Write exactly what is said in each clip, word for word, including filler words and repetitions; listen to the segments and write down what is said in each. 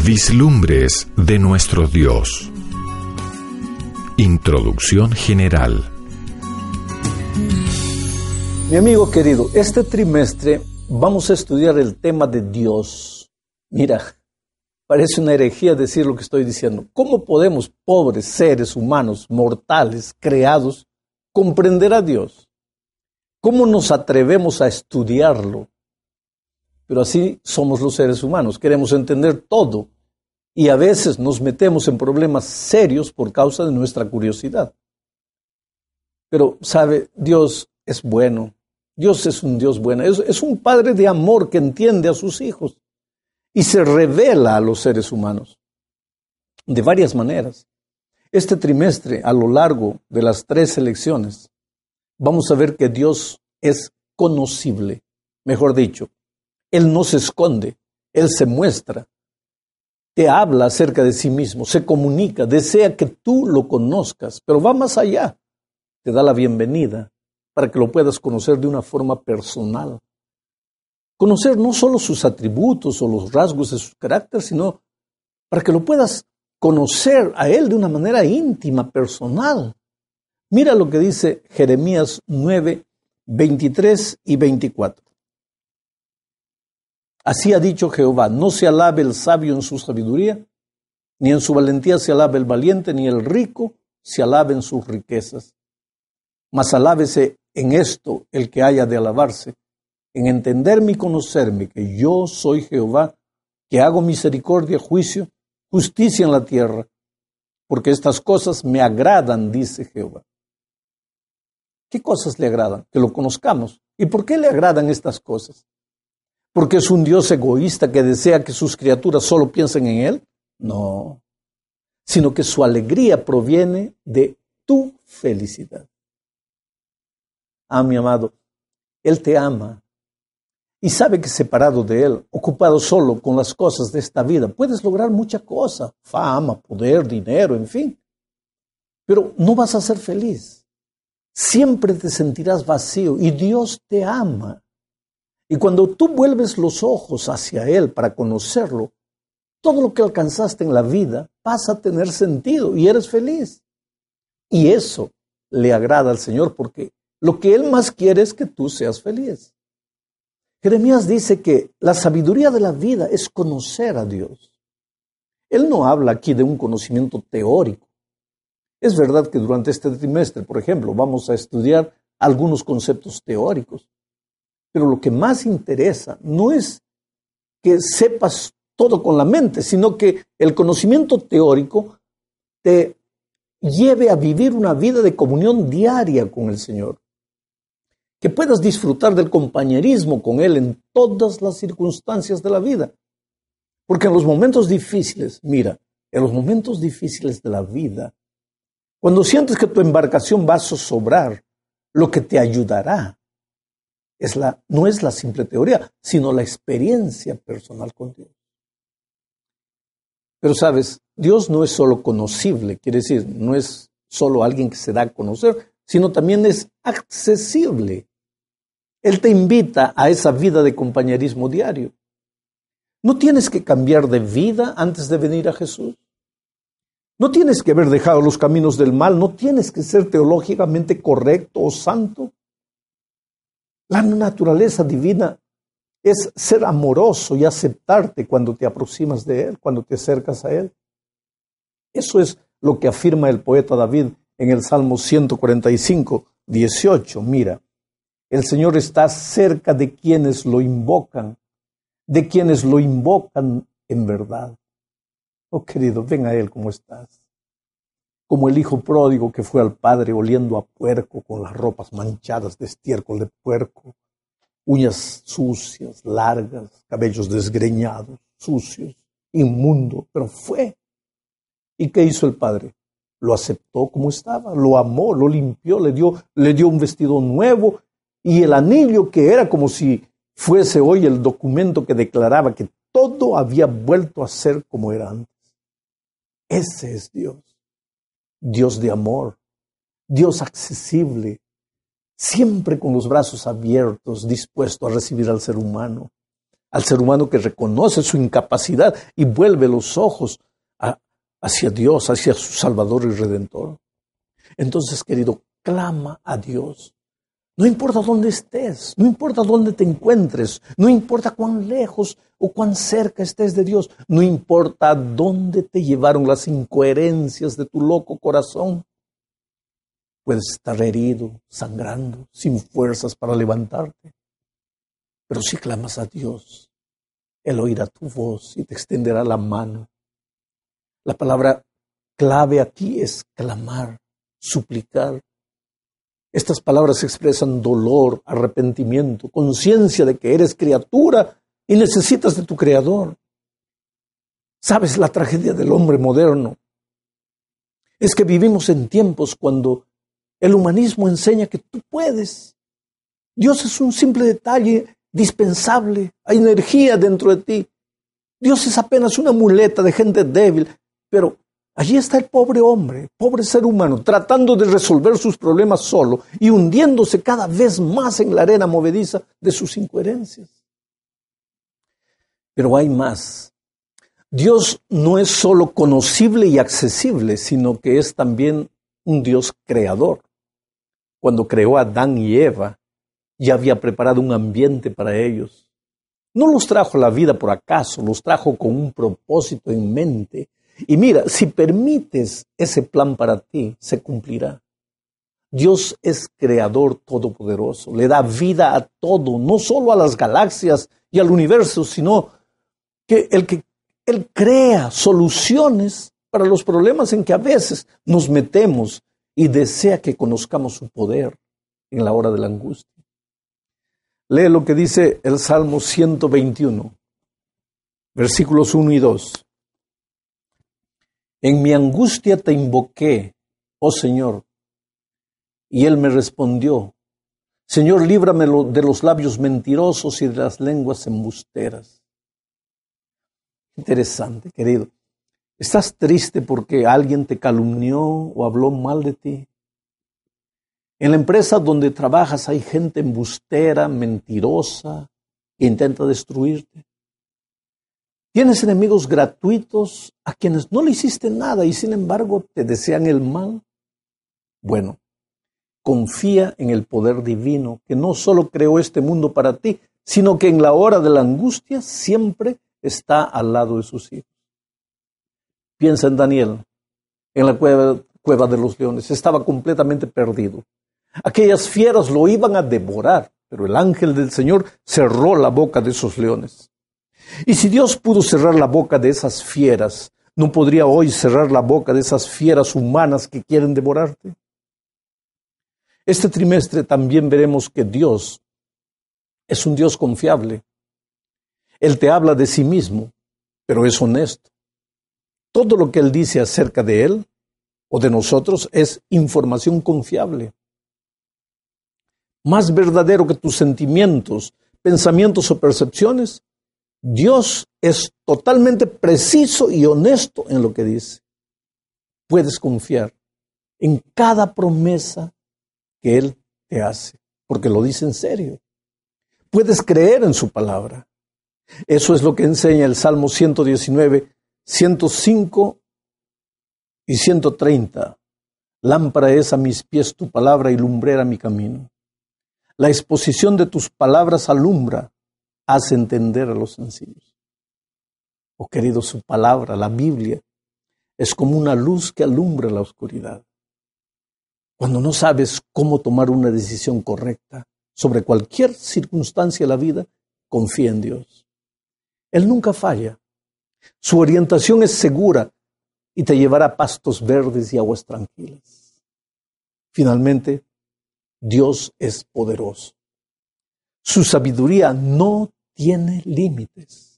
Vislumbres de nuestro Dios. Introducción general. Mi amigo querido, este trimestre vamos a estudiar el tema de Dios. Mira, parece una herejía decir lo que estoy diciendo. ¿Cómo podemos, pobres seres humanos, mortales, creados, comprender a Dios? ¿Cómo nos atrevemos a estudiarlo? Pero así somos los seres humanos, queremos entender todo y a veces nos metemos en problemas serios por causa de nuestra curiosidad. Pero, ¿sabe? Dios es bueno, Dios es un Dios bueno, es, es un Padre de amor que entiende a sus hijos y se revela a los seres humanos de varias maneras. Este trimestre, a lo largo de las tres lecciones, vamos a ver que Dios es conocible, mejor dicho. Él no se esconde, Él se muestra, te habla acerca de sí mismo, se comunica, desea que tú lo conozcas, pero va más allá, te da la bienvenida para que lo puedas conocer de una forma personal. Conocer no solo sus atributos o los rasgos de su carácter, sino para que lo puedas conocer a Él de una manera íntima, personal. Mira lo que dice Jeremías nueve, veintitrés y veinticuatro. Así ha dicho Jehová, no se alabe el sabio en su sabiduría, ni en su valentía se alabe el valiente, ni el rico se alabe en sus riquezas. Mas alábese en esto el que haya de alabarse, en entenderme y conocerme, que yo soy Jehová, que hago misericordia, juicio, justicia en la tierra, porque estas cosas me agradan, dice Jehová. ¿Qué cosas le agradan? Que lo conozcamos. ¿Y por qué le agradan estas cosas? ¿Porque es un Dios egoísta que desea que sus criaturas solo piensen en Él? No, sino que su alegría proviene de tu felicidad. Ah, mi amado, Él te ama y sabe que separado de Él, ocupado solo con las cosas de esta vida, puedes lograr mucha cosa, fama, poder, dinero, en fin. Pero no vas a ser feliz. Siempre te sentirás vacío y Dios te ama. Y cuando tú vuelves los ojos hacia Él para conocerlo, todo lo que alcanzaste en la vida pasa a tener sentido y eres feliz. Y eso le agrada al Señor porque lo que Él más quiere es que tú seas feliz. Jeremías dice que la sabiduría de la vida es conocer a Dios. Él no habla aquí de un conocimiento teórico. Es verdad que durante este trimestre, por ejemplo, vamos a estudiar algunos conceptos teóricos. Pero lo que más interesa no es que sepas todo con la mente, sino que el conocimiento teórico te lleve a vivir una vida de comunión diaria con el Señor. Que puedas disfrutar del compañerismo con Él en todas las circunstancias de la vida. Porque en los momentos difíciles, mira, en los momentos difíciles de la vida, cuando sientes que tu embarcación va a zozobrar, lo que te ayudará Es la, no es la simple teoría, sino la experiencia personal con Dios. Pero sabes, Dios no es solo conocible, quiere decir, no es solo alguien que se da a conocer, sino también es accesible. Él te invita a esa vida de compañerismo diario. No tienes que cambiar de vida antes de venir a Jesús. No tienes que haber dejado los caminos del mal, no tienes que ser teológicamente correcto o santo. La naturaleza divina es ser amoroso y aceptarte cuando te aproximas de Él, cuando te acercas a Él. Eso es lo que afirma el poeta David en el Salmo ciento cuarenta y cinco, dieciocho. Mira, el Señor está cerca de quienes lo invocan, de quienes lo invocan en verdad. Oh querido, ven a Él como estás. Como el hijo pródigo que fue al padre oliendo a puerco, con las ropas manchadas de estiércol de puerco, uñas sucias, largas, cabellos desgreñados, sucios, inmundo, pero fue. ¿Y qué hizo el padre? Lo aceptó como estaba, lo amó, lo limpió, le dio, le dio un vestido nuevo y el anillo que era como si fuese hoy el documento que declaraba que todo había vuelto a ser como era antes. Ese es Dios. Dios de amor, Dios accesible, siempre con los brazos abiertos, dispuesto a recibir al ser humano, al ser humano que reconoce su incapacidad y vuelve los ojos a, hacia Dios, hacia su Salvador y Redentor. Entonces, querido, clama a Dios. No importa dónde estés, no importa dónde te encuentres, no importa cuán lejos o cuán cerca estés de Dios, no importa dónde te llevaron las incoherencias de tu loco corazón. Puedes estar herido, sangrando, sin fuerzas para levantarte. Pero si clamas a Dios, Él oirá tu voz y te extenderá la mano. La palabra clave aquí es clamar, suplicar. Estas palabras expresan dolor, arrepentimiento, conciencia de que eres criatura y necesitas de tu Creador. ¿Sabes la tragedia del hombre moderno? Es que vivimos en tiempos cuando el humanismo enseña que tú puedes. Dios es un simple detalle dispensable, hay energía dentro de ti. Dios es apenas una muleta de gente débil, pero allí está el pobre hombre, pobre ser humano, tratando de resolver sus problemas solo y hundiéndose cada vez más en la arena movediza de sus incoherencias. Pero hay más. Dios no es solo conocible y accesible, sino que es también un Dios creador. Cuando creó a Adán y Eva, ya había preparado un ambiente para ellos. No los trajo a la vida por acaso, los trajo con un propósito en mente. Y mira, si permites ese plan para ti, se cumplirá. Dios es creador todopoderoso, le da vida a todo, no solo a las galaxias y al universo, sino que el que Él crea soluciones para los problemas en que a veces nos metemos y desea que conozcamos su poder en la hora de la angustia. Lee lo que dice el Salmo ciento veintiuno, versículos uno y dos. En mi angustia te invoqué, oh Señor, y Él me respondió. Señor, líbrame de los labios mentirosos y de las lenguas embusteras. Interesante, querido. ¿Estás triste porque alguien te calumnió o habló mal de ti? En la empresa donde trabajas hay gente embustera, mentirosa, que intenta destruirte. ¿Tienes enemigos gratuitos a quienes no le hiciste nada y sin embargo te desean el mal? Bueno, confía en el poder divino que no solo creó este mundo para ti, sino que en la hora de la angustia siempre está al lado de sus hijos. Piensa en Daniel, en la cueva, cueva de los leones. Estaba completamente perdido. Aquellas fieras lo iban a devorar, pero el ángel del Señor cerró la boca de esos leones. Y si Dios pudo cerrar la boca de esas fieras, ¿no podría hoy cerrar la boca de esas fieras humanas que quieren devorarte? Este trimestre también veremos que Dios es un Dios confiable. Él te habla de sí mismo, pero es honesto. Todo lo que Él dice acerca de Él o de nosotros es información confiable. Más verdadero que tus sentimientos, pensamientos o percepciones, Dios es totalmente preciso y honesto en lo que dice. Puedes confiar en cada promesa que Él te hace, porque lo dice en serio. Puedes creer en su palabra. Eso es lo que enseña el Salmo ciento diecinueve, ciento cinco y ciento treinta. Lámpara es a mis pies tu palabra y lumbrera mi camino. La exposición de tus palabras alumbra, hace entender a los sencillos. Oh querido, su palabra, la Biblia, es como una luz que alumbra la oscuridad. Cuando no sabes cómo tomar una decisión correcta sobre cualquier circunstancia de la vida, confía en Dios. Él nunca falla. Su orientación es segura y te llevará a pastos verdes y aguas tranquilas. Finalmente, Dios es poderoso. Su sabiduría no tiene límites.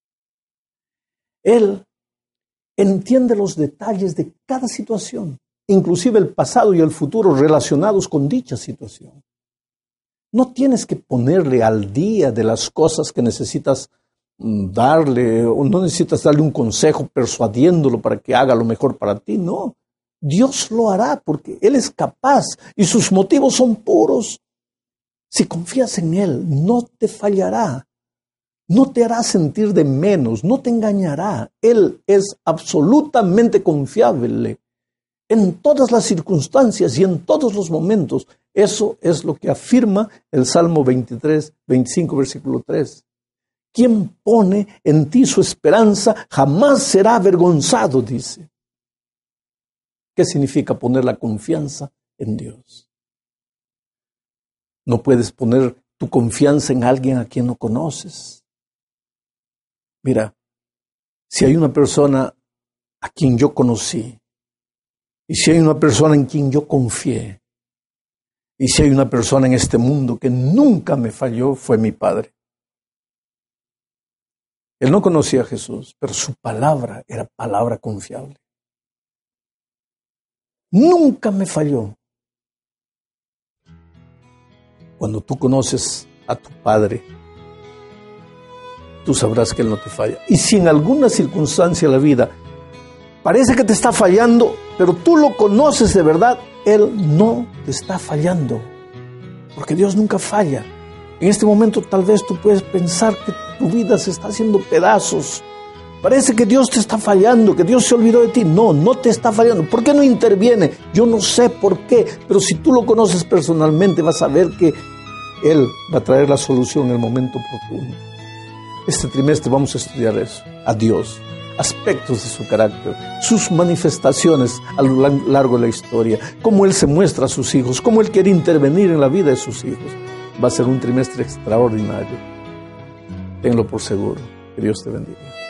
Él entiende los detalles de cada situación, inclusive el pasado y el futuro relacionados con dicha situación. No tienes que ponerle al día de las cosas que necesitas darle, o no necesitas darle un consejo persuadiéndolo para que haga lo mejor para ti, no. Dios lo hará porque Él es capaz y sus motivos son puros. Si confías en Él, no te fallará. No te hará sentir de menos, no te engañará. Él es absolutamente confiable en todas las circunstancias y en todos los momentos. Eso es lo que afirma el Salmo veintitrés, veinticinco, versículo tres. Quien pone en ti su esperanza jamás será avergonzado, dice. ¿Qué significa poner la confianza en Dios? No puedes poner tu confianza en alguien a quien no conoces. Mira, si hay una persona a quien yo conocí, y si hay una persona en quien yo confié, y si hay una persona en este mundo que nunca me falló, fue mi padre. Él no conocía a Jesús, pero su palabra era palabra confiable. Nunca me falló. Cuando tú conoces a tu Padre, tú sabrás que Él no te falla. Y si en alguna circunstancia de la vida parece que te está fallando, pero tú lo conoces de verdad, Él no te está fallando. Porque Dios nunca falla. En este momento tal vez tú puedes pensar que tu vida se está haciendo pedazos. Parece que Dios te está fallando, que Dios se olvidó de ti. No, no te está fallando. ¿Por qué no interviene? Yo no sé por qué, pero si tú lo conoces personalmente vas a ver que Él va a traer la solución en el momento oportuno. Este trimestre vamos a estudiar eso, a Dios, aspectos de su carácter, sus manifestaciones a lo largo de la historia, cómo Él se muestra a sus hijos, cómo Él quiere intervenir en la vida de sus hijos. Va a ser un trimestre extraordinario. Tenlo por seguro. Que Dios te bendiga.